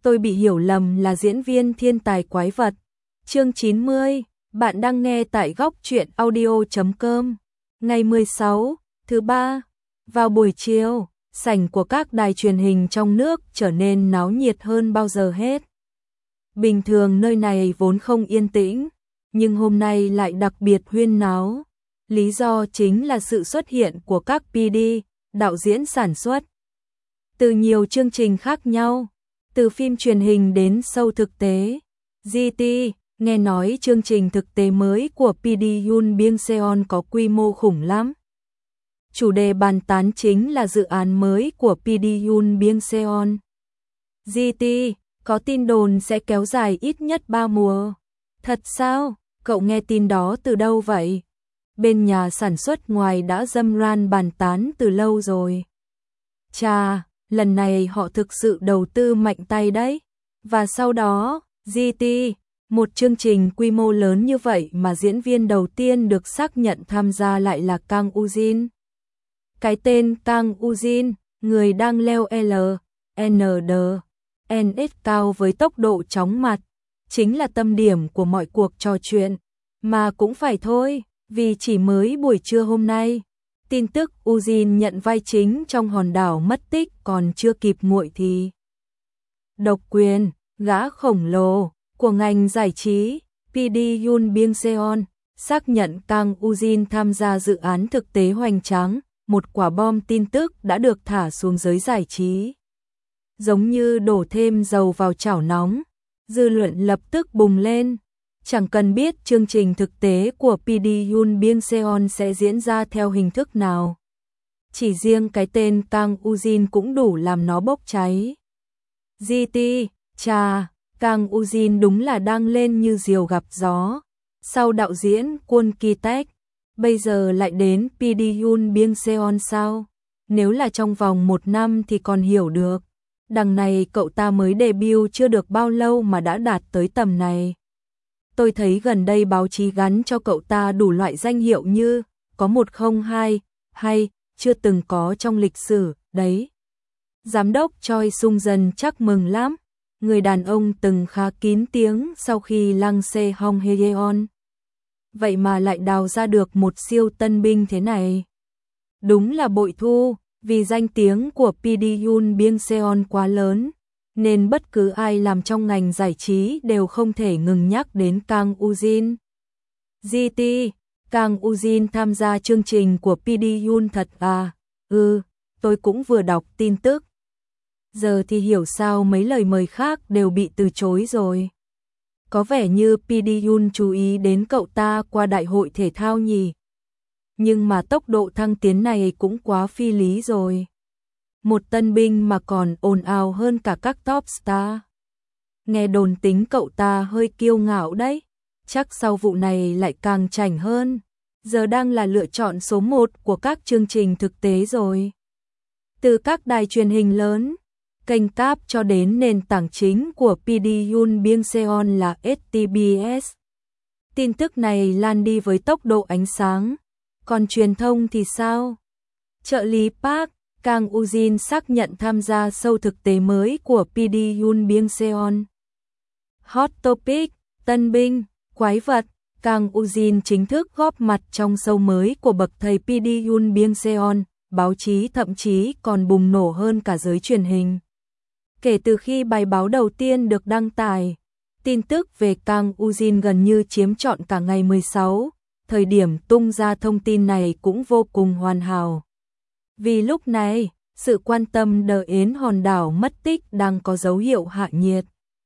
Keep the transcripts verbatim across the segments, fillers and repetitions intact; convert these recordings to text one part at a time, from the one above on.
tôi bị hiểu lầm là diễn viên thiên tài quái vật. Chương chín mươi, bạn đang nghe tại góc truyện audio chấm com. Ngày mười sáu, thứ ba, vào buổi chiều, sảnh của các đài truyền hình trong nước trở nên náo nhiệt hơn bao giờ hết. Bình thường nơi này vốn không yên tĩnh, nhưng hôm nay lại đặc biệt huyên náo. Lý do chính là sự xuất hiện của các pê đê, đạo diễn sản xuất. Từ nhiều chương trình khác nhau, từ phim truyền hình đến show thực tế. giê tê, nghe nói chương trình thực tế mới của pê đê Yoon Byung Seon có quy mô khủng lắm. Chủ đề bàn tán chính là dự án mới của pê đê Yoon Byung Seon. giê tê, có tin đồn sẽ kéo dài ít nhất ba mùa. Thật sao? Cậu nghe tin đó từ đâu vậy? Bên nhà sản xuất ngoài đã râm ran bàn tán từ lâu rồi. Chà, lần này họ thực sự đầu tư mạnh tay đấy. Và sau đó, giê tê, một chương trình quy mô lớn như vậy mà diễn viên đầu tiên được xác nhận tham gia lại là Kang Woo-jin. Cái tên Kang Woo-jin, người đang leo L, N D, N S cao với tốc độ chóng mặt, chính là tâm điểm của mọi cuộc trò chuyện. Mà cũng phải thôi, vì chỉ mới buổi trưa hôm nay, tin tức Woo-jin nhận vai chính trong Hòn đảo mất tích còn chưa kịp nguội thì độc quyền, gã khổng lồ của ngành giải trí, pê đê Yoon Byung Seon, xác nhận Kang Woo-jin tham gia dự án thực tế hoành tráng, một quả bom tin tức đã được thả xuống giới giải trí. Giống như đổ thêm dầu vào chảo nóng, dư luận lập tức bùng lên. Chẳng cần biết chương trình thực tế của pê đê Yoon Byung Seon sẽ diễn ra theo hình thức nào. Chỉ riêng cái tên Kang Woo-jin cũng đủ làm nó bốc cháy. giê tê, chà, Kang Woo-jin đúng là đang lên như diều gặp gió. Sau đạo diễn Kwon Ki-taek, bây giờ lại đến pê đê Yoon Byung Seon sao? Nếu là trong vòng một năm thì còn hiểu được. Đằng này cậu ta mới debut chưa được bao lâu mà đã đạt tới tầm này. Tôi thấy gần đây báo chí gắn cho cậu ta đủ loại danh hiệu như có một không hai hay chưa từng có trong lịch sử, đấy. Giám đốc Choi Sung-jun chắc mừng lắm. Người đàn ông từng khá kín tiếng sau khi lăng xê Hong Hye-yeon. Vậy mà lại đào ra được một siêu tân binh thế này. Đúng là bội thu, vì danh tiếng của pê đê Yoon Byung Seon quá lớn, nên bất cứ ai làm trong ngành giải trí đều không thể ngừng nhắc đến Kang Woo-jin. giê tê, Kang Woo-jin tham gia chương trình của pê đê Yoon thật à? Ừ, tôi cũng vừa đọc tin tức. Giờ thì hiểu sao mấy lời mời khác đều bị từ chối rồi. Có vẻ như pê đê Yoon chú ý đến cậu ta qua đại hội thể thao nhỉ. Nhưng mà tốc độ thăng tiến này cũng quá phi lý rồi. Một tân binh mà còn ồn ào hơn cả các top star. Nghe đồn tính cậu ta hơi kiêu ngạo đấy. Chắc sau vụ này lại càng chảnh hơn. Giờ đang là lựa chọn số một của các chương trình thực tế rồi. Từ các đài truyền hình lớn, kênh cáp cho đến nền tảng chính của pê đê Yoon Byung Seon là ét tê bê ét. Tin tức này lan đi với tốc độ ánh sáng. Còn truyền thông thì sao? Trợ lý Park, Kang Woo-jin xác nhận tham gia show thực tế mới của pê đê Yoon Byung Seon. Hot Topic, tân binh, quái vật, Kang Woo-jin chính thức góp mặt trong show mới của bậc thầy pê đê Yoon Byung Seon, báo chí thậm chí còn bùng nổ hơn cả giới truyền hình. Kể từ khi bài báo đầu tiên được đăng tải, tin tức về Kang Woo-jin gần như chiếm trọn cả ngày mười sáu, thời điểm tung ra thông tin này cũng vô cùng hoàn hảo. Vì lúc này, sự quan tâm đến hòn đảo mất tích đang có dấu hiệu hạ nhiệt.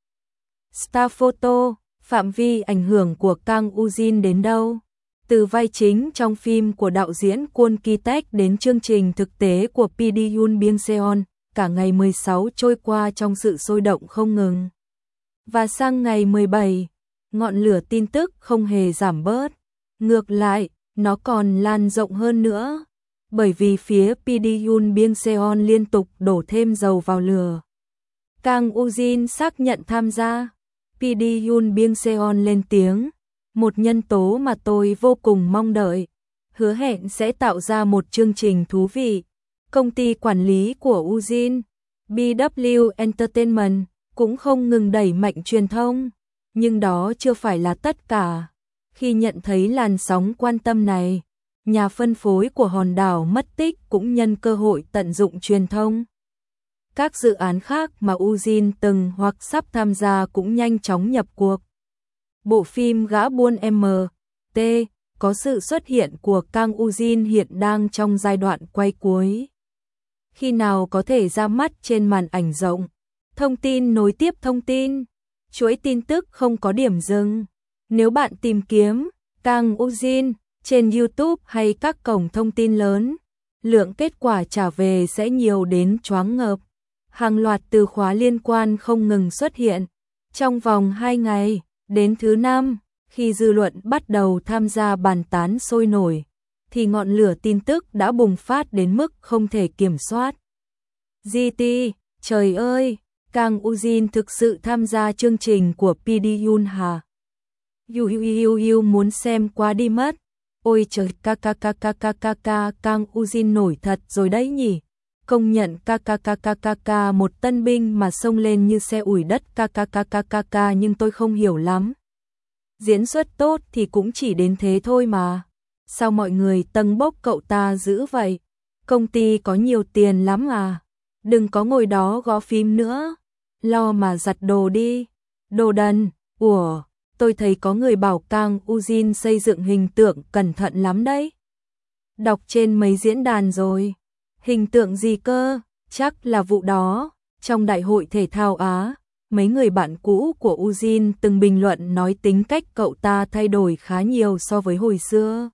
Star Photo, phạm vi ảnh hưởng của Kang Woo-jin đến đâu? Từ vai chính trong phim của đạo diễn Kwon Ki-taek đến chương trình thực tế của pê đê Yoon Byung Seon, cả ngày mười sáu trôi qua trong sự sôi động không ngừng. Và sang ngày mười bảy, ngọn lửa tin tức không hề giảm bớt. Ngược lại, nó còn lan rộng hơn nữa. Bởi vì phía pê đê Yoon Byung Seon liên tục đổ thêm dầu vào lửa. Kang Woo-jin xác nhận tham gia. pê đê Yoon Byung Seon lên tiếng. Một nhân tố mà tôi vô cùng mong đợi. Hứa hẹn sẽ tạo ra một chương trình thú vị. Công ty quản lý của Woo-jin, bê vê kép Entertainment, cũng không ngừng đẩy mạnh truyền thông. Nhưng đó chưa phải là tất cả. Khi nhận thấy làn sóng quan tâm này, nhà phân phối của hòn đảo mất tích cũng nhân cơ hội tận dụng truyền thông. Các dự án khác mà Ujin từng hoặc sắp tham gia cũng nhanh chóng nhập cuộc. Bộ phim Gã buôn em tê có sự xuất hiện của Kang Ujin hiện đang trong giai đoạn quay cuối. Khi nào có thể ra mắt trên màn ảnh rộng? Thông tin nối tiếp thông tin. Chuỗi tin tức không có điểm dừng. Nếu bạn tìm kiếm Kang Ujin trên YouTube hay các cổng thông tin lớn, lượng kết quả trả về sẽ nhiều đến choáng ngợp. Hàng loạt từ khóa liên quan không ngừng xuất hiện. Trong vòng hai ngày, đến thứ năm, khi dư luận bắt đầu tham gia bàn tán sôi nổi, thì ngọn lửa tin tức đã bùng phát đến mức không thể kiểm soát. giê tê, trời ơi, Kang Ujin thực sự tham gia chương trình của pê đê Yoon hả? Yu yu yu yu muốn xem quá đi mất. Ôi trời, kkkkkkk, Kang Ujin nổi thật rồi đấy nhỉ. Công nhận kkkkkkk, một tân binh mà xông lên như xe ủi đất kkkkkkk, nhưng tôi không hiểu lắm. Diễn xuất tốt thì cũng chỉ đến thế thôi mà. Sao mọi người tâng bốc cậu ta dữ vậy? Công ty có nhiều tiền lắm à? Đừng có ngồi đó gõ phím nữa. Lo mà giặt đồ đi. Đồ đần. Ủa, tôi thấy có người bảo Kang Ujin xây dựng hình tượng cẩn thận lắm đấy. Đọc trên mấy diễn đàn rồi. Hình tượng gì cơ? Chắc là vụ đó. Trong đại hội thể thao Á, mấy người bạn cũ của Ujin từng bình luận nói tính cách cậu ta thay đổi khá nhiều so với hồi xưa.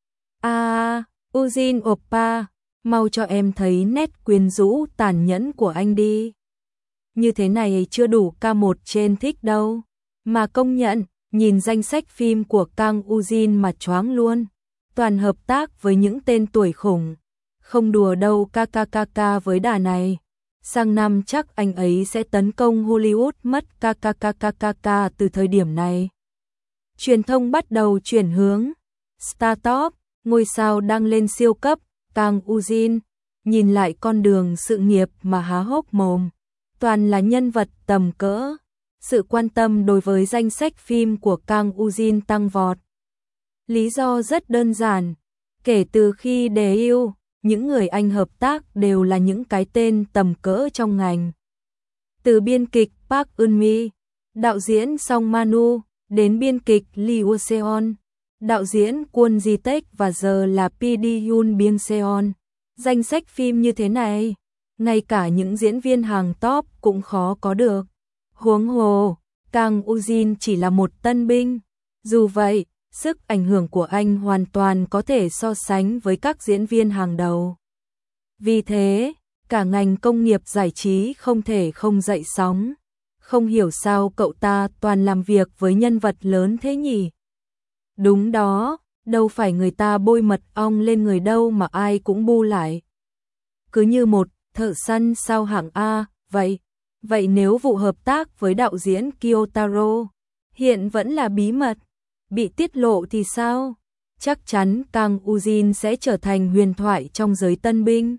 À, Ujin oppa, mau cho em thấy nét quyến rũ tàn nhẫn của anh đi. Như thế này chưa đủ ca một trên thích đâu. Mà công nhận, nhìn danh sách phim của Kang Ujin mà choáng luôn. Toàn hợp tác với những tên tuổi khủng. Không đùa đâu kkkkk với đà này. Sang năm chắc anh ấy sẽ tấn công Hollywood mất kkkkk từ thời điểm này. Truyền thông bắt đầu chuyển hướng. Startup, ngôi sao đang lên siêu cấp, Kang Ujin, nhìn lại con đường sự nghiệp mà há hốc mồm. Toàn là nhân vật tầm cỡ. Sự quan tâm đối với danh sách phim của Kang Ujin tăng vọt. Lý do rất đơn giản. Kể từ khi đề yêu, những người anh hợp tác đều là những cái tên tầm cỡ trong ngành. Từ biên kịch Park Eun-mi, đạo diễn Song Manu, đến biên kịch Lee Woo-seon, đạo diễn Kwon Ji-taek và giờ là pê đê Yoon Byung-seon. Danh sách phim như thế này, ngay cả những diễn viên hàng top cũng khó có được. Huống hồ, Kang Ujin chỉ là một tân binh. Dù vậy, sức ảnh hưởng của anh hoàn toàn có thể so sánh với các diễn viên hàng đầu. Vì thế, cả ngành công nghiệp giải trí không thể không dậy sóng. Không hiểu sao cậu ta toàn làm việc với nhân vật lớn thế nhỉ? Đúng đó, đâu phải người ta bôi mật ong lên người đâu mà ai cũng bu lại. Cứ như một thợ săn sao hạng A, vậy. Vậy nếu vụ hợp tác với đạo diễn Kiyotaro hiện vẫn là bí mật, bị tiết lộ thì sao? Chắc chắn Kang Ujin sẽ trở thành huyền thoại trong giới tân binh.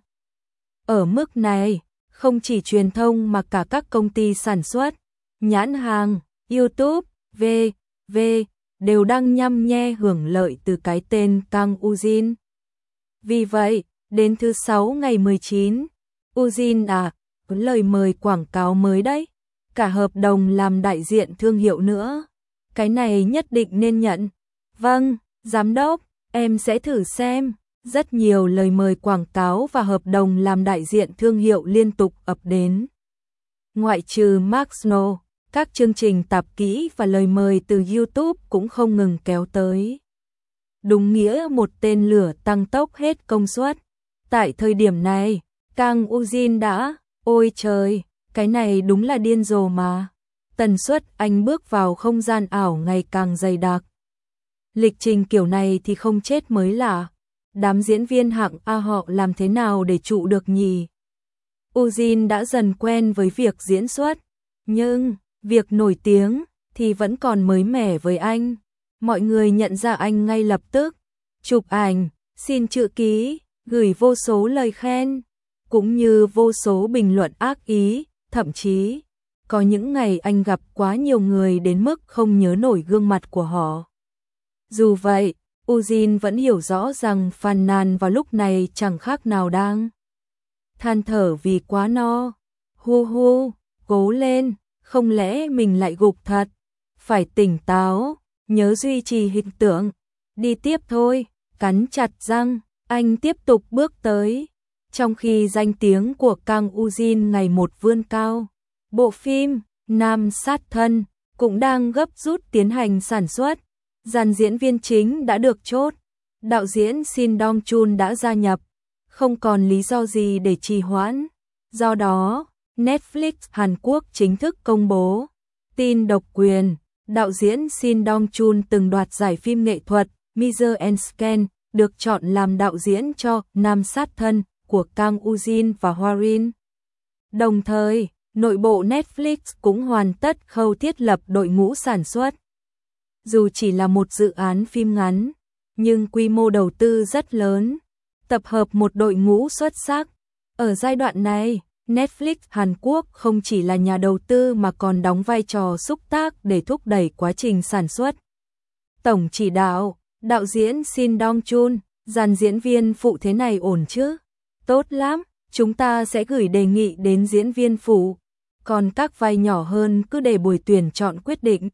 Ở mức này, không chỉ truyền thông mà cả các công ty sản xuất, nhãn hàng, YouTube, vê vê đều đang nhăm nhe hưởng lợi từ cái tên Kang Ujin. Vì vậy, đến thứ sáu ngày mười chín, Ujin à, có lời mời quảng cáo mới đấy, cả hợp đồng làm đại diện thương hiệu nữa. Cái này nhất định nên nhận. Vâng, giám đốc, em sẽ thử xem. Rất nhiều lời mời quảng cáo và hợp đồng làm đại diện thương hiệu liên tục ập đến. Ngoại trừ Mark Snow, các chương trình tạp kỹ và lời mời từ YouTube cũng không ngừng kéo tới. Đúng nghĩa một tên lửa tăng tốc hết công suất. Tại thời điểm này, Kang Ujin đã, ôi trời, cái này đúng là điên rồ mà. Tần suất anh bước vào không gian ảo ngày càng dày đặc. Lịch trình kiểu này thì không chết mới lạ. Đám diễn viên hạng A họ làm thế nào để trụ được nhỉ? Ujin đã dần quen với việc diễn xuất, nhưng việc nổi tiếng thì vẫn còn mới mẻ với anh. Mọi người nhận ra anh ngay lập tức, chụp ảnh, xin chữ ký, gửi vô số lời khen, cũng như vô số bình luận ác ý, thậm chí Có những ngày anh gặp quá nhiều người đến mức không nhớ nổi gương mặt của họ. Dù vậy, Ujin vẫn hiểu rõ rằng phàn nàn vào lúc này chẳng khác nào đang than thở vì quá no. Hu hu, cố lên, không lẽ mình lại gục thật? Phải tỉnh táo, nhớ duy trì hình tượng. Đi tiếp thôi, cắn chặt răng, anh tiếp tục bước tới. Trong khi danh tiếng của Kang Ujin ngày một vươn cao, bộ phim Nam Sát Thân cũng đang gấp rút tiến hành sản xuất. Dàn diễn viên chính đã được chốt, đạo diễn Shin Dong Chun đã gia nhập, không còn lý do gì để trì hoãn. Do đó, Netflix Hàn Quốc chính thức công bố tin độc quyền. Đạo diễn Shin Dong Chun từng đoạt giải phim nghệ thuật Mirror and Scan, được chọn làm đạo diễn cho Nam Sát Thân của Kang Ujin và Hwarin. Đồng thời, nội bộ Netflix cũng hoàn tất khâu thiết lập đội ngũ sản xuất. Dù chỉ là một dự án phim ngắn, nhưng quy mô đầu tư rất lớn, tập hợp một đội ngũ xuất sắc. Ở giai đoạn này, Netflix Hàn Quốc không chỉ là nhà đầu tư mà còn đóng vai trò xúc tác để thúc đẩy quá trình sản xuất. Tổng chỉ đạo, đạo diễn Shin Dong Chun, dàn diễn viên phụ thế này ổn chứ? Tốt lắm, chúng ta sẽ gửi đề nghị đến diễn viên phụ, còn các vai nhỏ hơn cứ để buổi tuyển chọn quyết định.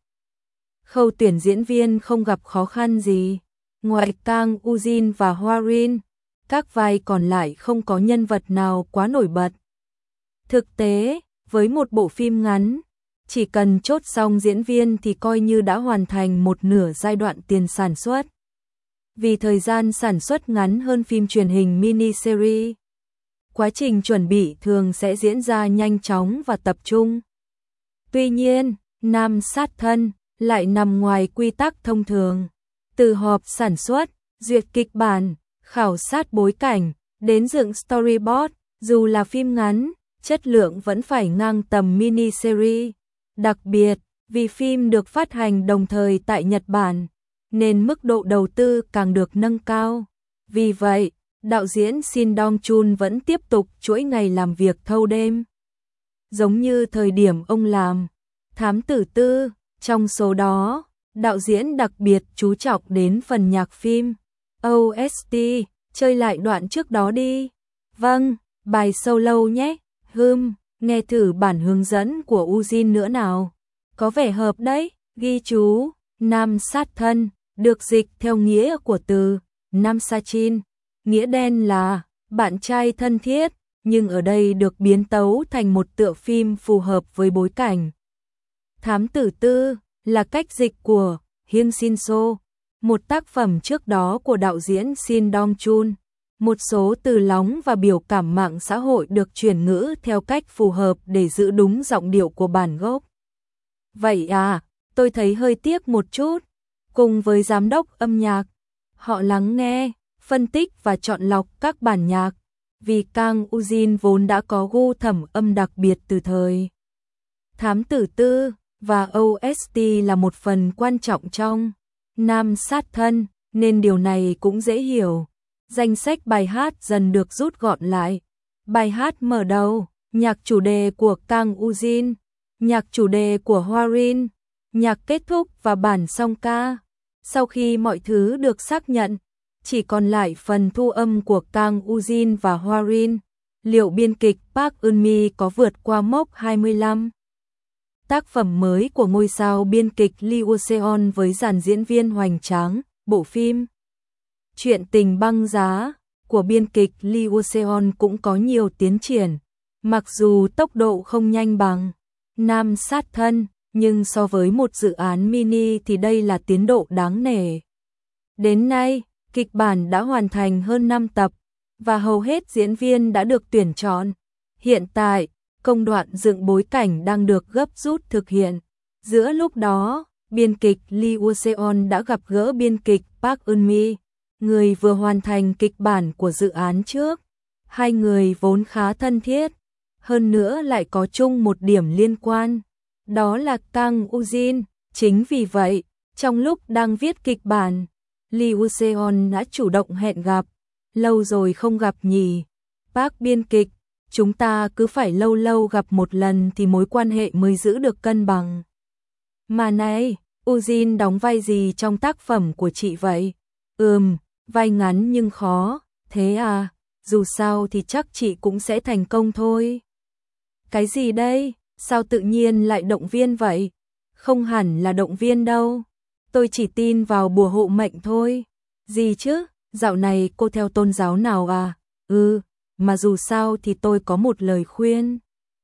Khâu tuyển diễn viên không gặp khó khăn gì. Ngoài Kang Ujin và Hwarin, các vai còn lại không có nhân vật nào quá nổi bật. Thực tế, với một bộ phim ngắn, chỉ cần chốt xong diễn viên thì coi như đã hoàn thành một nửa giai đoạn tiền sản xuất. Vì thời gian sản xuất ngắn hơn phim truyền hình mini-series, quá trình chuẩn bị thường sẽ diễn ra nhanh chóng và tập trung. Tuy nhiên, Nam Sát Thân lại nằm ngoài quy tắc thông thường. Từ họp sản xuất, duyệt kịch bản, khảo sát bối cảnh, đến dựng storyboard, dù là phim ngắn, chất lượng vẫn phải ngang tầm mini-series. Đặc biệt, vì phim được phát hành đồng thời tại Nhật Bản, nên mức độ đầu tư càng được nâng cao. Vì vậy, đạo diễn Shin Dong Chun vẫn tiếp tục chuỗi ngày làm việc thâu đêm. Giống như thời điểm ông làm Thám Tử Tư, trong số đó, đạo diễn đặc biệt chú trọng đến phần nhạc phim. ô ét tê, chơi lại đoạn trước đó đi. Vâng, bài solo nhé. Hừm, nghe thử bản hướng dẫn của Ujin nữa nào. Có vẻ hợp đấy. Ghi chú, Nam Sát Thân, được dịch theo nghĩa của từ Nam Sachin, nghĩa đen là bạn trai thân thiết, nhưng ở đây được biến tấu thành một tựa phim phù hợp với bối cảnh. Thám Tử Tư là cách dịch của Hyun Shin So, một tác phẩm trước đó của đạo diễn Shin Dong Chun. Một số từ lóng và biểu cảm mạng xã hội được chuyển ngữ theo cách phù hợp để giữ đúng giọng điệu của bản gốc. Vậy à, tôi thấy hơi tiếc một chút. Cùng với giám đốc âm nhạc, họ lắng nghe, phân tích và chọn lọc các bản nhạc, vì Kang Ujin vốn đã có gu thẩm âm đặc biệt từ thời Thám Tử Tư, và ô ét tê là một phần quan trọng trong Nam Sát Thân, nên điều này cũng dễ hiểu. Danh sách bài hát dần được rút gọn lại. Bài hát mở đầu, nhạc chủ đề của Kang Ujin, nhạc chủ đề của Hwarin, nhạc kết thúc và bản song ca. Sau khi mọi thứ được xác nhận, chỉ còn lại phần thu âm của Kang Ujin và Hwarin. Liệu biên kịch Park Eun-mi có vượt qua mốc hai mươi lăm? Tác phẩm mới của ngôi sao biên kịch Lee Woo-seon với dàn diễn viên hoành tráng, bộ phim Chuyện tình băng giá của biên kịch Lee Woo-seon cũng có nhiều tiến triển. Mặc dù tốc độ không nhanh bằng Nam Sát Thân, nhưng so với một dự án mini thì đây là tiến độ đáng nể. Đến nay, kịch bản đã hoàn thành hơn năm tập, và hầu hết diễn viên đã được tuyển chọn. Hiện tại, công đoạn dựng bối cảnh đang được gấp rút thực hiện. Giữa lúc đó, biên kịch Lee Woo-seon đã gặp gỡ biên kịch Park Eun-mi, người vừa hoàn thành kịch bản của dự án trước. Hai người vốn khá thân thiết, hơn nữa lại có chung một điểm liên quan, đó là Kang Ujin. Chính vì vậy, trong lúc đang viết kịch bản, Lee Woo-seon đã chủ động hẹn gặp. Lâu rồi không gặp nhỉ? Park biên kịch, chúng ta cứ phải lâu lâu gặp một lần thì mối quan hệ mới giữ được cân bằng. Mà này, Ujin đóng vai gì trong tác phẩm của chị vậy? Ừm, vai ngắn nhưng khó, thế à, dù sao thì chắc chị cũng sẽ thành công thôi. Cái gì đây, sao tự nhiên lại động viên vậy? Không hẳn là động viên đâu, tôi chỉ tin vào bùa hộ mệnh thôi. Gì chứ, dạo này cô theo tôn giáo nào à? Ừ, mà dù sao thì tôi có một lời khuyên.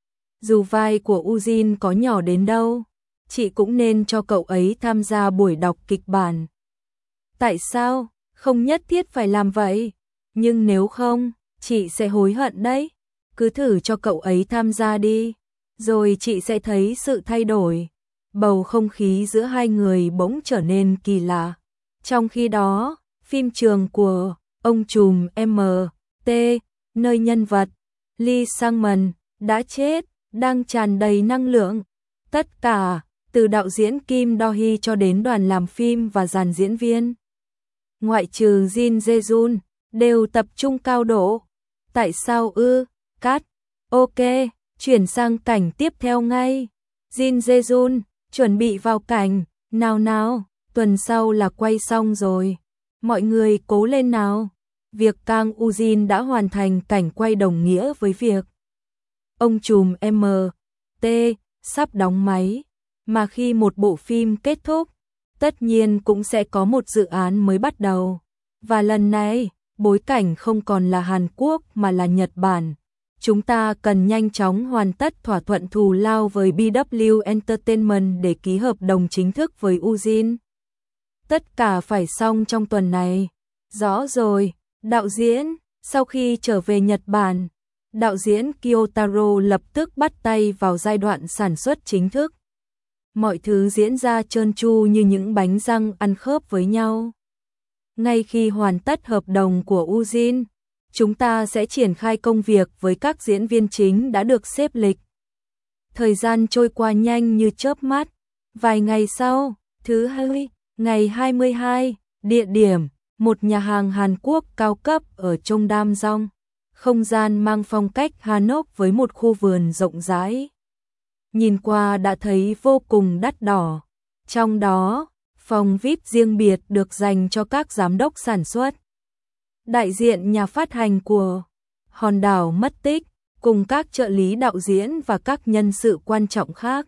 Dù vai của Ujin có nhỏ đến đâu, chị cũng nên cho cậu ấy tham gia buổi đọc kịch bản. Tại sao? Không nhất thiết phải làm vậy. Nhưng nếu không, chị sẽ hối hận đấy. Cứ thử cho cậu ấy tham gia đi, rồi chị sẽ thấy sự thay đổi. Bầu không khí giữa hai người bỗng trở nên kỳ lạ. Trong khi đó, phim trường của ông trùm em tê, nơi nhân vật Lee Sang-man đã chết, đang tràn đầy năng lượng. Tất cả, từ đạo diễn Kim Do-hee cho đến đoàn làm phim và dàn diễn viên, ngoại trừ Jin Jae-jun, đều tập trung cao độ. Tại sao ư? Cắt. Ok, chuyển sang cảnh tiếp theo ngay. Jin Jae-jun, chuẩn bị vào cảnh. Nào nào, tuần sau là quay xong rồi. Mọi người cố lên nào. Việc Kang Ujin đã hoàn thành cảnh quay đồng nghĩa với việc ông trùm em tê sắp đóng máy. Mà khi một bộ phim kết thúc, tất nhiên cũng sẽ có một dự án mới bắt đầu. Và lần này, bối cảnh không còn là Hàn Quốc mà là Nhật Bản. Chúng ta cần nhanh chóng hoàn tất thỏa thuận thù lao với bê vê kép Entertainment để ký hợp đồng chính thức với Ujin. Tất cả phải xong trong tuần này. Rõ rồi, đạo diễn, sau khi trở về Nhật Bản, đạo diễn Kiyotaro lập tức bắt tay vào giai đoạn sản xuất chính thức. Mọi thứ diễn ra trơn tru như những bánh răng ăn khớp với nhau. Ngay khi hoàn tất hợp đồng của Ujin, chúng ta sẽ triển khai công việc với các diễn viên chính đã được xếp lịch. Thời gian trôi qua nhanh như chớp mắt. Vài ngày sau, thứ hai, ngày hai mươi hai, địa điểm, một nhà hàng Hàn Quốc cao cấp ở Cheongdam-dong. Không gian mang phong cách Hanok với một khu vườn rộng rãi. Nhìn qua đã thấy vô cùng đắt đỏ. Trong đó, phòng vi ai pi riêng biệt được dành cho các giám đốc sản xuất, đại diện nhà phát hành của Hòn đảo mất tích, cùng các trợ lý đạo diễn và các nhân sự quan trọng khác.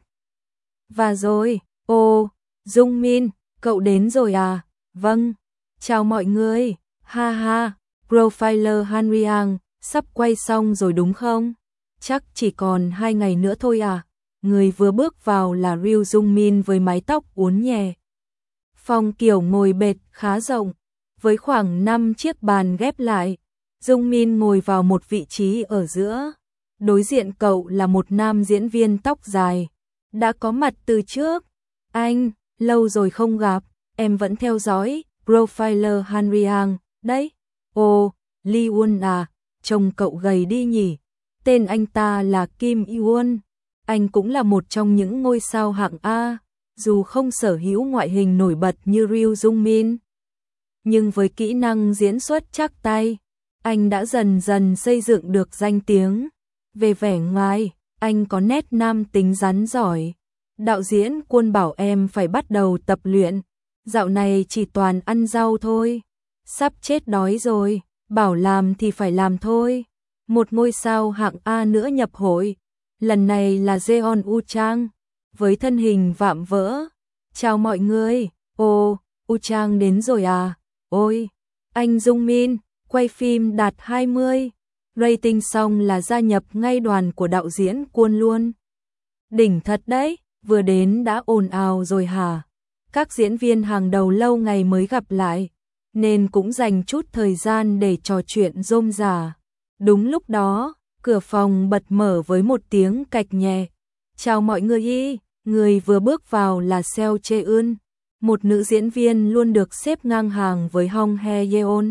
Và rồi, ô, Jung Min, cậu đến rồi à? Vâng, chào mọi người, ha ha, Profiler Hanriang, sắp quay xong rồi đúng không? Chắc chỉ còn hai ngày nữa thôi à? Người vừa bước vào là Ryu Jung Min với mái tóc uốn nhẹ. Phòng kiểu ngồi bệt khá rộng, với khoảng năm chiếc bàn ghép lại. Jung Min ngồi vào một vị trí ở giữa. Đối diện cậu là một nam diễn viên tóc dài, đã có mặt từ trước. Anh, lâu rồi không gặp, em vẫn theo dõi Profiler Hanriang, đấy. Ồ, Lee Won à, trông cậu gầy đi nhỉ. Tên anh ta là Kim Won. Anh cũng là một trong những ngôi sao hạng A, dù không sở hữu ngoại hình nổi bật như Ryu Jung Min. Nhưng với kỹ năng diễn xuất chắc tay, anh đã dần dần xây dựng được danh tiếng. Về vẻ ngoài, anh có nét nam tính rắn giỏi. Đạo diễn Quân bảo em phải bắt đầu tập luyện, dạo này chỉ toàn ăn rau thôi. Sắp chết đói rồi, bảo làm thì phải làm thôi. Một ngôi sao hạng A nữa nhập hội, lần này là Jeon U Chang, với thân hình vạm vỡ. Chào mọi người, ồ, U Chang đến rồi à? Ôi, anh Jung Min, quay phim đạt hai mươi, rating xong là gia nhập ngay đoàn của đạo diễn Quân luôn. Đỉnh thật đấy, vừa đến đã ồn ào rồi hả? Các diễn viên hàng đầu lâu ngày mới gặp lại, nên cũng dành chút thời gian để trò chuyện rôm rả. Đúng lúc đó, cửa phòng bật mở với một tiếng cạch nhẹ. Chào mọi người y, người vừa bước vào là Seo Chae-eun, một nữ diễn viên luôn được xếp ngang hàng với Hong Hye-yeon.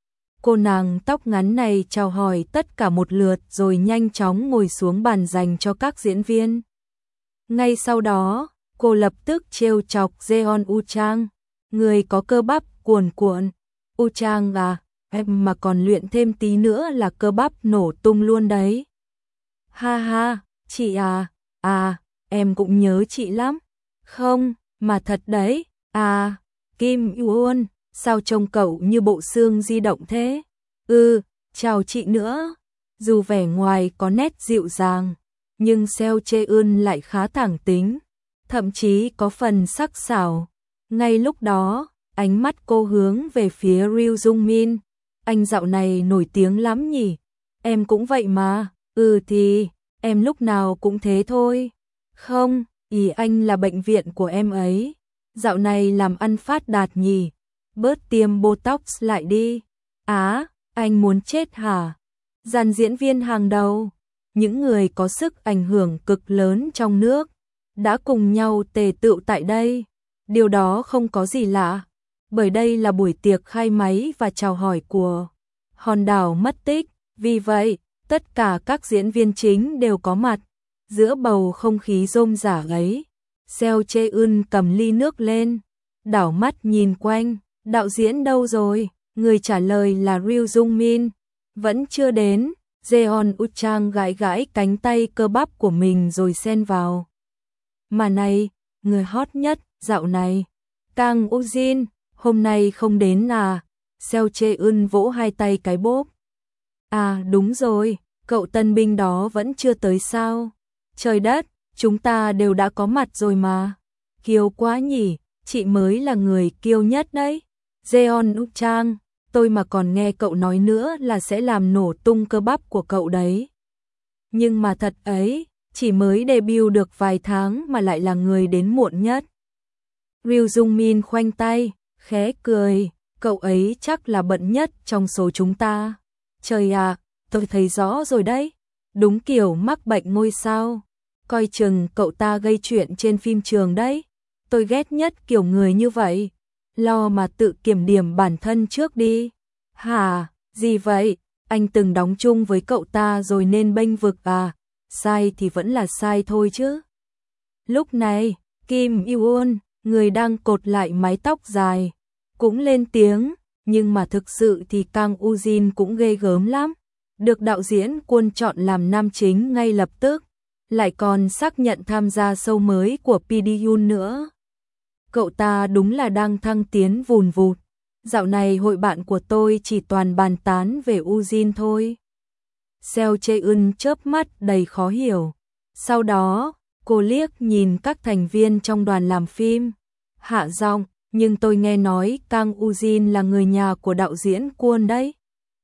Cô nàng tóc ngắn này chào hỏi tất cả một lượt rồi nhanh chóng ngồi xuống bàn dành cho các diễn viên. Ngay sau đó, cô lập tức trêu chọc Jeon U Chang, người có cơ bắp cuồn cuộn. U Chang à, em mà còn luyện thêm tí nữa là cơ bắp nổ tung luôn đấy. Ha ha, chị à, à, em cũng nhớ chị lắm. Không, mà thật đấy, à, Kim Yuon, sao trông cậu như bộ xương di động thế? Ừ, chào chị nữa. Dù vẻ ngoài có nét dịu dàng, nhưng Seo Chae-eun lại khá thẳng tính, thậm chí có phần sắc sảo. Ngay lúc đó, ánh mắt cô hướng về phía Ryu Jung Min. Anh dạo này nổi tiếng lắm nhỉ? Em cũng vậy mà. Ừ thì, em lúc nào cũng thế thôi. Không, ý anh là bệnh viện của em ấy. Dạo này làm ăn phát đạt nhỉ? Bớt tiêm Botox lại đi. Á, anh muốn chết hả? Dàn diễn viên hàng đầu, những người có sức ảnh hưởng cực lớn trong nước, đã cùng nhau tề tựu tại đây. Điều đó không có gì lạ, bởi đây là buổi tiệc khai máy và chào hỏi của hòn đảo mất tích. Vì vậy, tất cả các diễn viên chính đều có mặt. Giữa bầu không khí rôm rả ấy, Seo Chae-eun cầm ly nước lên, đảo mắt nhìn quanh, đạo diễn đâu rồi? Người trả lời là Ryu Jung Min. Vẫn chưa đến. Jeon Uchang gãi gãi cánh tay cơ bắp của mình rồi xen vào. Mà này, người hot nhất dạo này, Kang Ujin, hôm nay không đến à? Seo Chae-eun vỗ hai tay cái bốp. À đúng rồi, cậu tân binh đó vẫn chưa tới sao? Trời đất, chúng ta đều đã có mặt rồi mà. Kiêu quá nhỉ, chị mới là người kiêu nhất đấy. Jeon Uchang, tôi mà còn nghe cậu nói nữa là sẽ làm nổ tung cơ bắp của cậu đấy. Nhưng mà thật ấy, chỉ mới debut được vài tháng mà lại là người đến muộn nhất. Ryu Jung Min khoanh tay, khẽ cười, cậu ấy chắc là bận nhất trong số chúng ta. Trời ạ, tôi thấy rõ rồi đấy, đúng kiểu mắc bệnh ngôi sao. Coi chừng cậu ta gây chuyện trên phim trường đấy. Tôi ghét nhất kiểu người như vậy. Lo mà tự kiểm điểm bản thân trước đi. Hả, gì vậy? Anh từng đóng chung với cậu ta rồi nên bênh vực à? Sai thì vẫn là sai thôi chứ. Lúc này, Kim Yuon, người đang cột lại mái tóc dài, cũng lên tiếng, nhưng mà thực sự thì Kang Ujin cũng ghê gớm lắm. Được đạo diễn Kwon chọn làm nam chính ngay lập tức, lại còn xác nhận tham gia show mới của P D Yoon nữa. Cậu ta đúng là đang thăng tiến vùn vụt. Dạo này hội bạn của tôi chỉ toàn bàn tán về Ujin thôi. Seo Chae-eun chớp mắt đầy khó hiểu. Sau đó, cô liếc nhìn các thành viên trong đoàn làm phim. Hạ giọng, nhưng tôi nghe nói Kang Ujin là người nhà của đạo diễn Kwon đấy.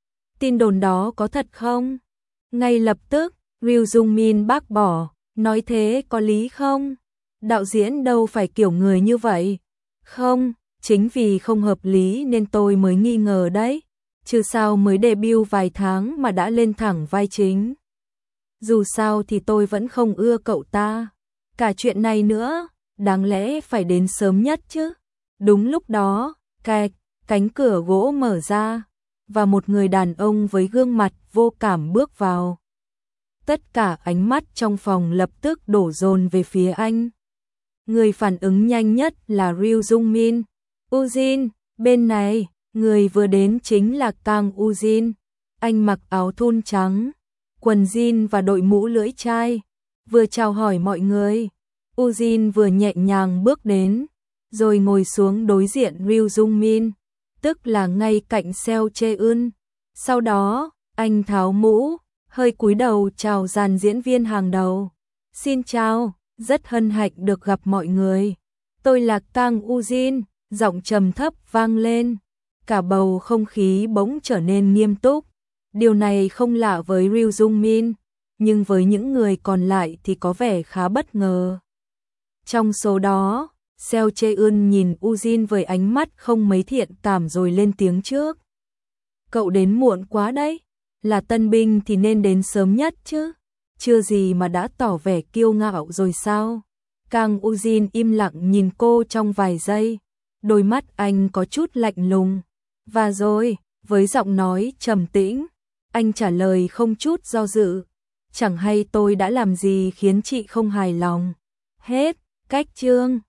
Tin đồn đó có thật không? Ngay lập tức, Ryu Jung Min bác bỏ, nói thế có lý không? Đạo diễn đâu phải kiểu người như vậy. Không, chính vì không hợp lý nên tôi mới nghi ngờ đấy. Chứ sao mới debut vài tháng mà đã lên thẳng vai chính. Dù sao thì tôi vẫn không ưa cậu ta. Cả chuyện này nữa, đáng lẽ phải đến sớm nhất chứ. Đúng lúc đó, cạch, cánh cửa gỗ mở ra, và một người đàn ông với gương mặt vô cảm bước vào. Tất cả ánh mắt trong phòng lập tức đổ dồn về phía anh. Người phản ứng nhanh nhất là Ryu Jung Min. Ujin, bên này, người vừa đến chính là Kang Ujin. Anh mặc áo thun trắng, quần jean và đội mũ lưỡi chai, vừa chào hỏi mọi người. Ujin vừa nhẹ nhàng bước đến, rồi ngồi xuống đối diện Ryu Jung Min, tức là ngay cạnh Seo Chae-eun. Sau đó, anh tháo mũ, hơi cúi đầu chào dàn diễn viên hàng đầu. Xin chào, rất hân hạnh được gặp mọi người. Tôi là Kang Ujin, giọng trầm thấp vang lên. Cả bầu không khí bỗng trở nên nghiêm túc. Điều này không lạ với Ryu Jung Min, nhưng với những người còn lại thì có vẻ khá bất ngờ. Trong số đó, Seo Chae-eun nhìn Ujin với ánh mắt không mấy thiện cảm rồi lên tiếng trước. Cậu đến muộn quá đấy, là tân binh thì nên đến sớm nhất chứ, chưa gì mà đã tỏ vẻ kiêu ngạo rồi sao? Kang Ujin im lặng nhìn cô trong vài giây, đôi mắt anh có chút lạnh lùng. Và rồi, với giọng nói trầm tĩnh, anh trả lời không chút do dự. Chẳng hay tôi đã làm gì khiến chị không hài lòng. Hết, cách chương.